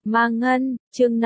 Ma Ngân, chương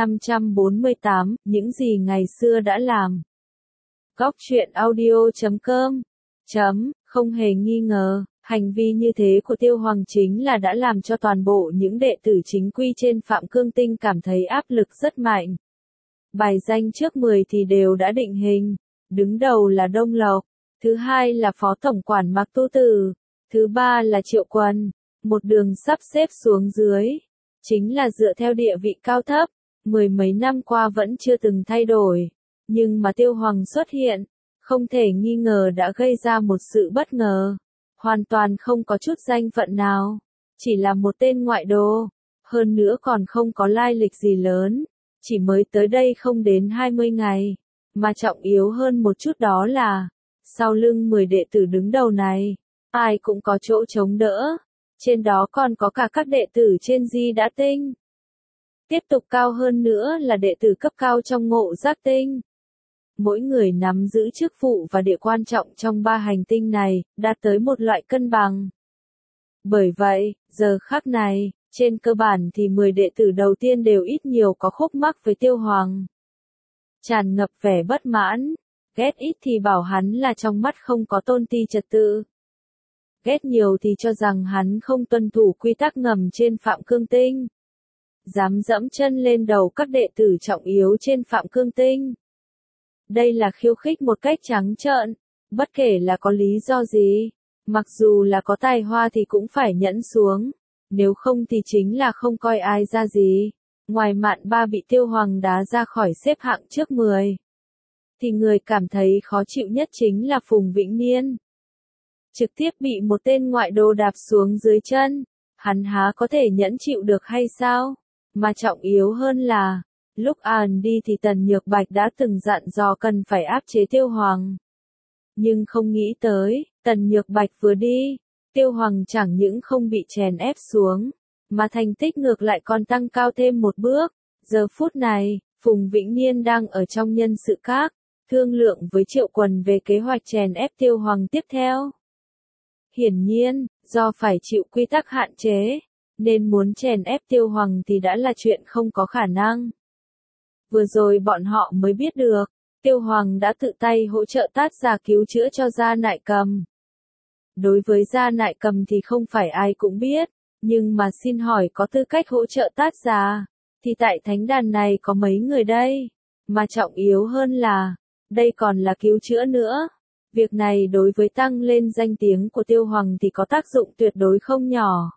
548, những gì ngày xưa đã làm. Góc truyện audio.com. Không hề nghi ngờ, hành vi như thế của Tiêu Hoàng chính là đã làm cho toàn bộ những đệ tử chính quy trên Phạm Cương Tinh cảm thấy áp lực rất mạnh. Bài danh trước 10 thì đều đã định hình, đứng đầu là Đông Lộc, thứ hai là Phó Tổng quản Mạc Tu Tử, thứ ba là Triệu Quần, một đường sắp xếp xuống dưới. Chính là dựa theo địa vị cao thấp, mười mấy năm qua vẫn chưa từng thay đổi. Nhưng mà Tiêu Hoàng xuất hiện, không thể nghi ngờ đã gây ra một sự bất ngờ. Hoàn toàn không có chút danh phận nào, chỉ là một tên ngoại đô, hơn nữa còn không có lai lịch gì lớn, chỉ mới tới đây không đến 20 ngày. Mà trọng yếu hơn một chút đó là, sau lưng 10 đệ tử đứng đầu này, ai cũng có chỗ chống đỡ. Trên đó còn có cả các đệ tử trên Di Đã Tinh. Tiếp tục cao hơn nữa là đệ tử cấp cao trong Ngộ Giác Tinh. Mỗi người nắm giữ chức vụ và địa quan trọng trong ba hành tinh này, đạt tới một loại cân bằng. Bởi vậy, giờ khắc này, trên cơ bản thì 10 đệ tử đầu tiên đều ít nhiều có khúc mắc với Tiêu Hoàng. Tràn ngập vẻ bất mãn, ghét ít thì bảo hắn là trong mắt không có tôn ti trật tự. Ghét nhiều thì cho rằng hắn không tuân thủ quy tắc ngầm trên Phạm Cương Tinh. Dám dẫm chân lên đầu các đệ tử trọng yếu trên Phạm Cương Tinh. Đây là khiêu khích một cách trắng trợn, bất kể là có lý do gì, mặc dù là có tài hoa thì cũng phải nhẫn xuống, nếu không thì chính là không coi ai ra gì. Ngoài Mạn Ba bị Tiêu Hoàng đá ra khỏi xếp hạng trước 10, thì người cảm thấy khó chịu nhất chính là Phùng Vĩnh Niên. Trực tiếp bị một tên ngoại đô đạp xuống dưới chân, hắn há có thể nhẫn chịu được hay sao? Mà trọng yếu hơn là, lúc đi thì Tần Nhược Bạch đã từng dặn dò cần phải áp chế Tiêu Hoàng. Nhưng không nghĩ tới, Tần Nhược Bạch vừa đi, Tiêu Hoàng chẳng những không bị chèn ép xuống, mà thành tích ngược lại còn tăng cao thêm một bước. Giờ phút này, Phùng Vĩnh Niên đang ở trong nhân sự các, thương lượng với Triệu Quần về kế hoạch chèn ép Tiêu Hoàng tiếp theo. Hiển nhiên, do phải chịu quy tắc hạn chế, nên muốn chèn ép Tiêu Hoàng thì đã là chuyện không có khả năng. Vừa rồi bọn họ mới biết được, Tiêu Hoàng đã tự tay hỗ trợ Tát Già cứu chữa cho Gia Nại Cầm. Đối với Gia Nại Cầm thì không phải ai cũng biết, nhưng mà xin hỏi có tư cách hỗ trợ Tát Già, thì tại thánh đàn này có mấy người đây, mà trọng yếu hơn là, đây còn là cứu chữa nữa. Việc này đối với tăng lên danh tiếng của Tiêu Hoàng thì có tác dụng tuyệt đối không nhỏ.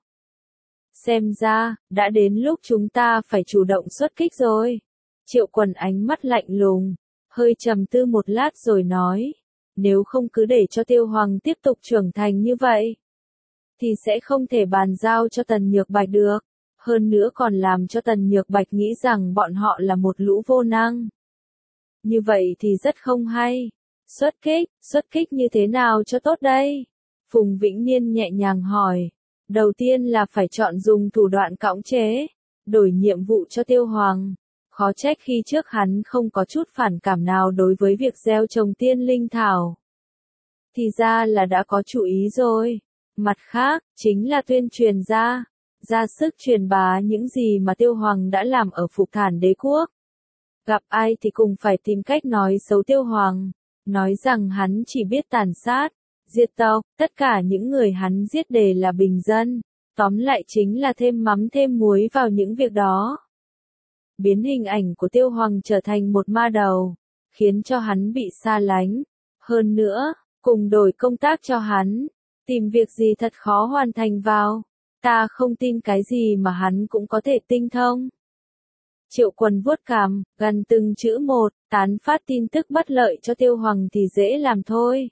Xem ra, đã đến lúc chúng ta phải chủ động xuất kích rồi. Triệu Quần ánh mắt lạnh lùng, hơi trầm tư một lát rồi nói, nếu không cứ để cho Tiêu Hoàng tiếp tục trưởng thành như vậy, thì sẽ không thể bàn giao cho Tần Nhược Bạch được, hơn nữa còn làm cho Tần Nhược Bạch nghĩ rằng bọn họ là một lũ vô năng. Như vậy thì rất không hay. Xuất kích như thế nào cho tốt đây? Phùng Vĩnh Niên nhẹ nhàng hỏi. Đầu tiên là phải chọn dùng thủ đoạn cõng chế, đổi nhiệm vụ cho Tiêu Hoàng. Khó trách khi trước hắn không có chút phản cảm nào đối với việc gieo trồng tiên linh thảo. Thì ra là đã có chủ ý rồi. Mặt khác, chính là tuyên truyền ra sức truyền bá những gì mà Tiêu Hoàng đã làm ở Phục Thản Đế Quốc. Gặp ai thì cùng phải tìm cách nói xấu Tiêu Hoàng. Nói rằng hắn chỉ biết tàn sát, diệt tộc, tất cả những người hắn giết đều là bình dân, tóm lại chính là thêm mắm thêm muối vào những việc đó. Biến hình ảnh của Tiêu Hoàng trở thành một ma đầu, khiến cho hắn bị xa lánh. Hơn nữa, cùng đổi công tác cho hắn, tìm việc gì thật khó hoàn thành vào, ta không tin cái gì mà hắn cũng có thể tinh thông. Triệu Quần vuốt cằm, gần từng chữ một, tán phát tin tức bất lợi cho Tiêu Hoàng thì dễ làm thôi.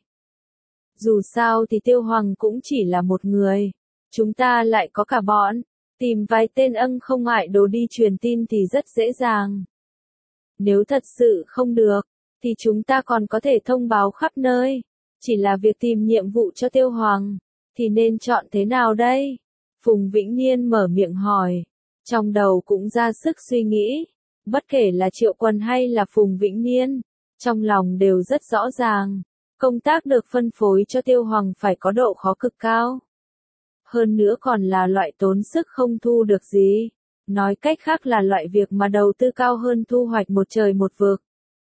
Dù sao thì Tiêu Hoàng cũng chỉ là một người, chúng ta lại có cả bọn, tìm vài tên không ngại đồ đi truyền tin thì rất dễ dàng. Nếu thật sự không được, thì chúng ta còn có thể thông báo khắp nơi, chỉ là việc tìm nhiệm vụ cho Tiêu Hoàng, thì nên chọn thế nào đây? Phùng Vĩnh Niên mở miệng hỏi. Trong đầu cũng ra sức suy nghĩ, bất kể là Triệu Quần hay là Phùng Vĩnh Niên, trong lòng đều rất rõ ràng, công tác được phân phối cho Tiêu Hoàng phải có độ khó cực cao. Hơn nữa còn là loại tốn sức không thu được gì. Nói cách khác là loại việc mà đầu tư cao hơn thu hoạch một trời một vực.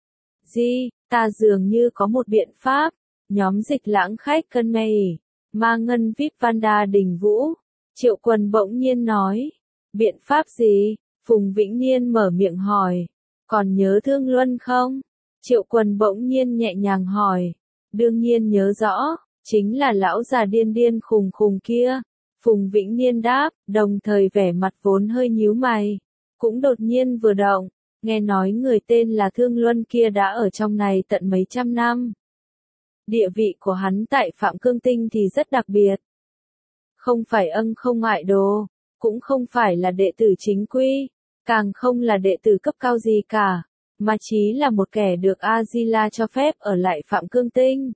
Ta dường như có một biện pháp. Nhóm Dịch Lãng Khách cân mê Ma Ngân VIP Vanda Đình Vũ. Triệu Quân bỗng nhiên nói. Biện pháp gì? Phùng Vĩnh Niên mở miệng hỏi. Còn nhớ Thương Luân không? Triệu Quân bỗng nhiên nhẹ nhàng hỏi. Đương nhiên nhớ rõ, chính là lão già điên điên khùng khùng kia. Phùng Vĩnh Niên đáp, đồng thời vẻ mặt vốn hơi nhíu mày. Cũng đột nhiên vừa động, nghe nói người tên là Thương Luân kia đã ở trong này tận mấy trăm năm. Địa vị của hắn tại Phạm Cương Tinh thì rất đặc biệt. Không phải không ngại đồ, cũng không phải là đệ tử chính quy, càng không là đệ tử cấp cao gì cả, mà chỉ là một kẻ được A-di-la cho phép ở lại Phạm Cương Tinh.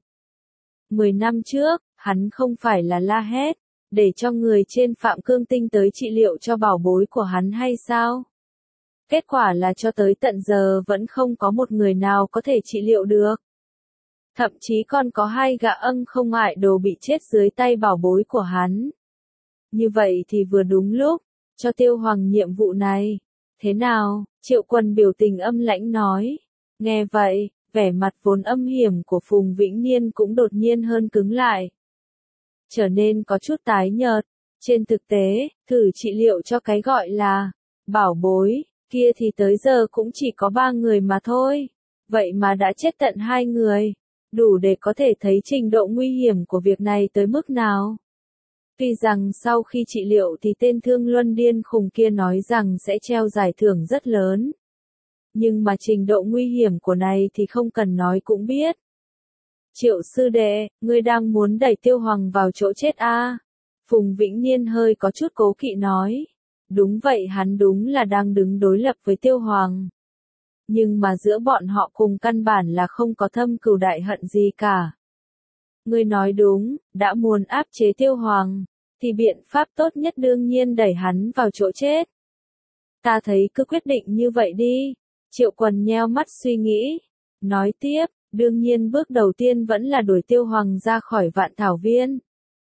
10 năm trước, hắn không phải là la hét, để cho người trên Phạm Cương Tinh tới trị liệu cho bảo bối của hắn hay sao? Kết quả là cho tới tận giờ vẫn không có một người nào có thể trị liệu được. Thậm chí còn có 2 gã không ngại đồ bị chết dưới tay bảo bối của hắn. Như vậy thì vừa đúng lúc, cho Tiêu Hoàng nhiệm vụ này. Thế nào? Triệu Quân biểu tình âm lãnh nói. Nghe vậy, vẻ mặt vốn âm hiểm của Phùng Vĩnh Niên cũng đột nhiên hơn cứng lại. Trở nên có chút tái nhợt. Trên thực tế, thử trị liệu cho cái gọi là bảo bối kia thì tới giờ cũng chỉ có 3 người mà thôi. Vậy mà đã chết tận 2 người. Đủ để có thể thấy trình độ nguy hiểm của việc này tới mức nào. Tuy rằng sau khi trị liệu thì tên Thương Luân điên khùng kia nói rằng sẽ treo giải thưởng rất lớn. Nhưng mà trình độ nguy hiểm của này thì không cần nói cũng biết. Triệu sư đệ, ngươi đang muốn đẩy Tiêu Hoàng vào chỗ chết à? Phùng Vĩnh Niên hơi có chút cố kỵ nói. Đúng vậy, hắn đúng là đang đứng đối lập với Tiêu Hoàng. Nhưng mà giữa bọn họ cùng căn bản là không có thâm cừu đại hận gì cả. Ngươi nói đúng, đã muốn áp chế Tiêu Hoàng, thì biện pháp tốt nhất đương nhiên đẩy hắn vào chỗ chết. Ta thấy cứ quyết định như vậy đi. Triệu Quân nheo mắt suy nghĩ. Nói tiếp, đương nhiên bước đầu tiên vẫn là đuổi Tiêu Hoàng ra khỏi Vạn Thảo Viên.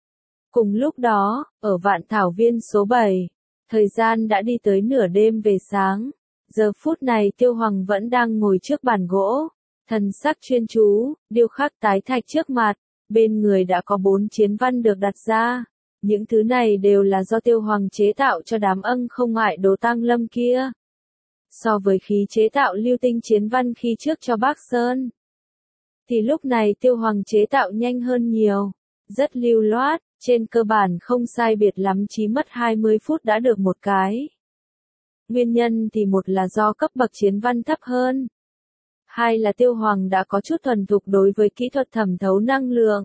Cùng lúc đó, ở Vạn Thảo Viên số 7, thời gian đã đi tới nửa đêm về sáng. Giờ phút này Tiêu Hoàng vẫn đang ngồi trước bàn gỗ, thần sắc chuyên chú, điêu khắc tái thạch trước mặt, bên người đã có 4 chiến văn được đặt ra. Những thứ này đều là do Tiêu Hoàng chế tạo cho đám không ngại đồ Tang Lâm kia. So với khí chế tạo lưu tinh chiến văn khi trước cho Bắc Sơn, thì lúc này Tiêu Hoàng chế tạo nhanh hơn nhiều, rất lưu loát, trên cơ bản không sai biệt lắm, chỉ mất 20 phút đã được một cái. Nguyên nhân thì một là do cấp bậc chiến văn thấp hơn. Hai là Tiêu Hoàng đã có chút thuần thục đối với kỹ thuật thẩm thấu năng lượng.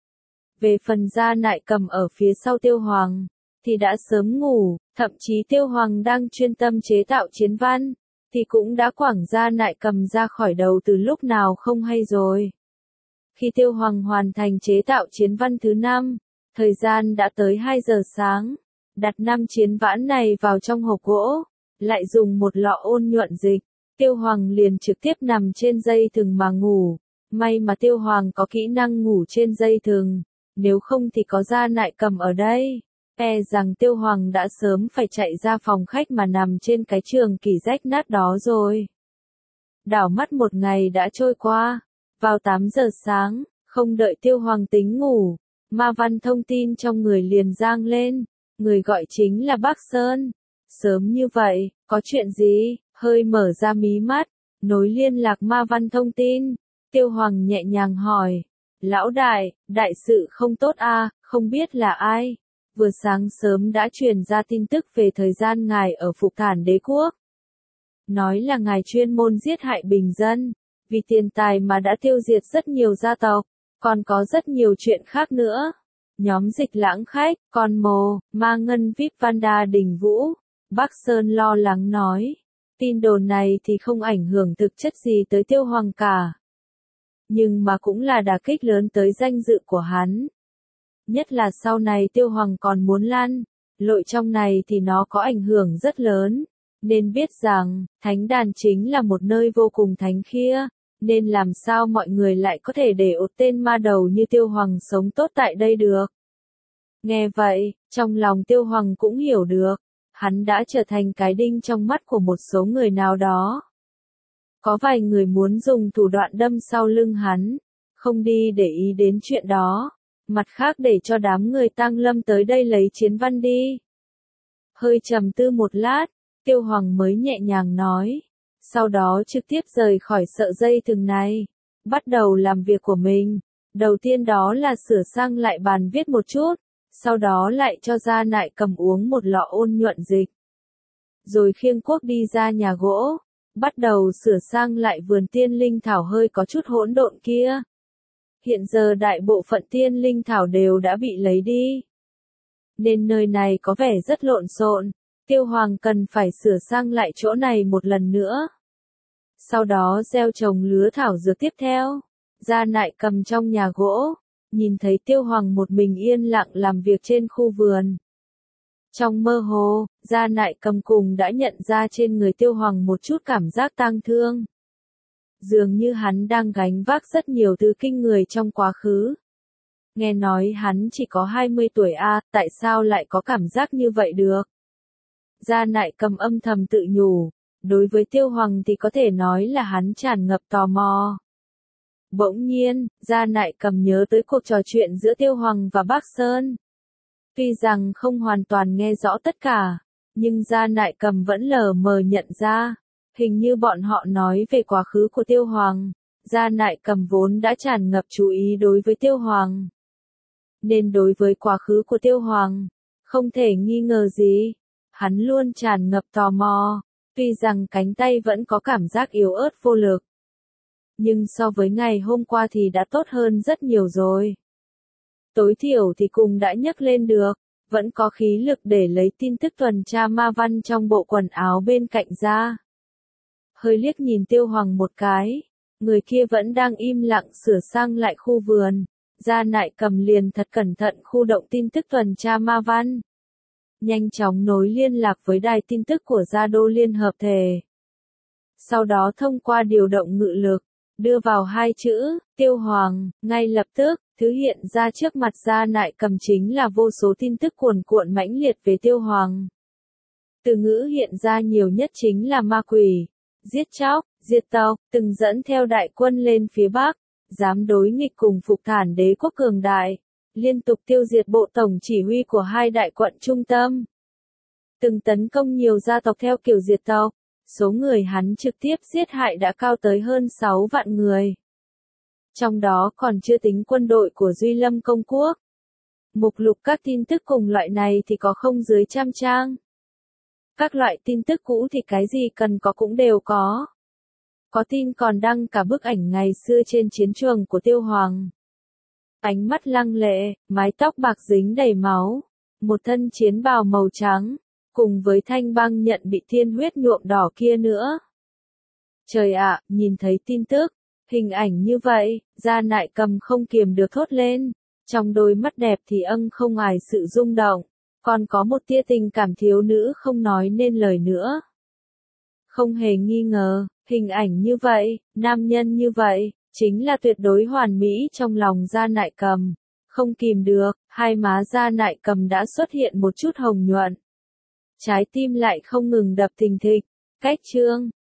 Về phần Gia Nại Cầm ở phía sau Tiêu Hoàng, thì đã sớm ngủ, thậm chí Tiêu Hoàng đang chuyên tâm chế tạo chiến văn, thì cũng đã quẳng Gia Nại Cầm ra khỏi đầu từ lúc nào không hay rồi. Khi Tiêu Hoàng hoàn thành chế tạo chiến văn thứ 5, thời gian đã tới 2 giờ sáng, đặt 5 chiến vãn này vào trong hộp gỗ, lại dùng một lọ ôn nhuận dịch, Tiêu Hoàng liền trực tiếp nằm trên dây thừng mà ngủ. May mà Tiêu Hoàng có kỹ năng ngủ trên dây thừng, nếu không thì có Gia Nại Cầm ở đây, e rằng Tiêu Hoàng đã sớm phải chạy ra phòng khách mà nằm trên cái trường kỷ rách nát đó rồi. Đảo mắt một ngày đã trôi qua, vào 8 giờ sáng, không đợi Tiêu Hoàng tính ngủ, ma văn thông tin trong người liền giang lên, người gọi chính là Bắc Sơn. Sớm như vậy, có chuyện gì? Hơi mở ra mí mắt, nối liên lạc ma văn thông tin, Tiêu Hoàng nhẹ nhàng hỏi. Lão đại, đại sự không tốt à, không biết là ai? Vừa sáng sớm đã truyền ra tin tức về thời gian ngài ở Phục Thản Đế Quốc. Nói là ngài chuyên môn giết hại bình dân, vì tiền tài mà đã tiêu diệt rất nhiều gia tộc, còn có rất nhiều chuyện khác nữa. Nhóm Dịch Lãng Khách, Con Mồ, Ma Ngân VIP Vanda Đình Vũ, Bắc Sơn lo lắng nói. Tin đồn này thì không ảnh hưởng thực chất gì tới Tiêu Hoàng cả. Nhưng mà cũng là đả kích lớn tới danh dự của hắn. Nhất là sau này Tiêu Hoàng còn muốn lăn lội trong này thì nó có ảnh hưởng rất lớn. Nên biết rằng, thánh đàn chính là một nơi vô cùng thánh khiết, nên làm sao mọi người lại có thể để một tên ma đầu như Tiêu Hoàng sống tốt tại đây được. Nghe vậy, trong lòng Tiêu Hoàng cũng hiểu được. hắn đã trở thành cái đinh trong mắt của một số người nào đó. Có vài người muốn dùng thủ đoạn đâm sau lưng hắn, không đi để ý đến chuyện đó, mặt khác để cho đám người Tang Lâm tới đây lấy chiến văn đi. Hơi trầm tư một lát, Tiêu Hoàng mới nhẹ nhàng nói, sau đó trực tiếp rời khỏi sợi dây thừng này, bắt đầu làm việc của mình. Đầu tiên đó là sửa sang lại bàn viết một chút, sau đó lại cho Gia Nại Cầm uống một lọ ôn nhuận dịch. Rồi khiêng cuốc đi ra nhà gỗ, bắt đầu sửa sang lại vườn tiên linh thảo hơi có chút hỗn độn kia. Hiện giờ đại bộ phận tiên linh thảo đều đã bị lấy đi, nên nơi này có vẻ rất lộn xộn, Tiêu Hoàng cần phải sửa sang lại chỗ này một lần nữa. Sau đó gieo trồng lứa thảo dược tiếp theo. Gia Nại Cầm trong nhà gỗ, nhìn thấy Tiêu Hoàng một mình yên lặng làm việc trên khu vườn. Trong mơ hồ, Gia Nại Cầm cùng đã nhận ra trên người Tiêu Hoàng một chút cảm giác tang thương. Dường như hắn đang gánh vác rất nhiều thứ kinh người trong quá khứ. Nghe nói hắn chỉ có 20 tuổi tại sao lại có cảm giác như vậy được? Gia Nại Cầm âm thầm tự nhủ, đối với Tiêu Hoàng thì có thể nói là hắn tràn ngập tò mò. Bỗng nhiên, Gia Nại Cầm nhớ tới cuộc trò chuyện giữa Tiêu Hoàng và Bác Sơn. Tuy rằng không hoàn toàn nghe rõ tất cả, nhưng Gia Nại Cầm vẫn lờ mờ nhận ra, hình như bọn họ nói về quá khứ của Tiêu Hoàng. Gia Nại Cầm vốn đã tràn ngập chú ý đối với Tiêu Hoàng, nên đối với quá khứ của Tiêu Hoàng, không thể nghi ngờ gì, hắn luôn tràn ngập tò mò, tuy rằng cánh tay vẫn có cảm giác yếu ớt vô lực. Nhưng so với ngày hôm qua thì đã tốt hơn rất nhiều rồi. Tối thiểu thì cùng đã nhấc lên được, vẫn có khí lực để lấy tin tức tuần tra ma văn trong bộ quần áo bên cạnh ra. Hơi liếc nhìn Tiêu Hoàng một cái, người kia vẫn đang im lặng sửa sang lại khu vườn. Gia Nại Cầm liền thật cẩn thận khu động tin tức tuần tra ma văn. Nhanh chóng nối liên lạc với đài tin tức của Gia Đô Liên Hợp Thể. Sau đó thông qua điều động ngự lực, đưa vào hai chữ, Tiêu Hoàng, ngay lập tức, thứ hiện ra trước mặt Gia Nại Cầm chính là vô số tin tức cuồn cuộn mãnh liệt về Tiêu Hoàng. Từ ngữ hiện ra nhiều nhất chính là ma quỷ, giết chóc, diệt tộc, từng dẫn theo đại quân lên phía Bắc, dám đối nghịch cùng Phục Thản đế quốc cường đại, liên tục tiêu diệt bộ tổng chỉ huy của hai đại quận trung tâm. Từng tấn công nhiều gia tộc theo kiểu diệt tộc. Số người hắn trực tiếp giết hại đã cao tới hơn 6 vạn người. Trong đó còn chưa tính quân đội của Duy Lâm Công Quốc. Mục lục các tin tức cùng loại này thì có không dưới 100 trang. Các loại tin tức cũ thì cái gì cần có cũng đều có. Có tin còn đăng cả bức ảnh ngày xưa trên chiến trường của Tiêu Hoàng. Ánh mắt lăng lệ, mái tóc bạc dính đầy máu, một thân chiến bào màu trắng. Cùng với thanh băng nhận bị thiên huyết nhuộm đỏ kia nữa. Trời ạ, nhìn thấy tin tức, hình ảnh như vậy, Gia Nại Cầm không kiềm được thốt lên. Trong đôi mắt đẹp thì không ải sự rung động, còn có một tia tình cảm thiếu nữ không nói nên lời nữa. Không hề nghi ngờ, hình ảnh như vậy, nam nhân như vậy, chính là tuyệt đối hoàn mỹ trong lòng Gia Nại Cầm. Không kìm được, hai má Gia Nại Cầm đã xuất hiện một chút hồng nhuận. Trái tim lại không ngừng đập thình thịch. Cách chương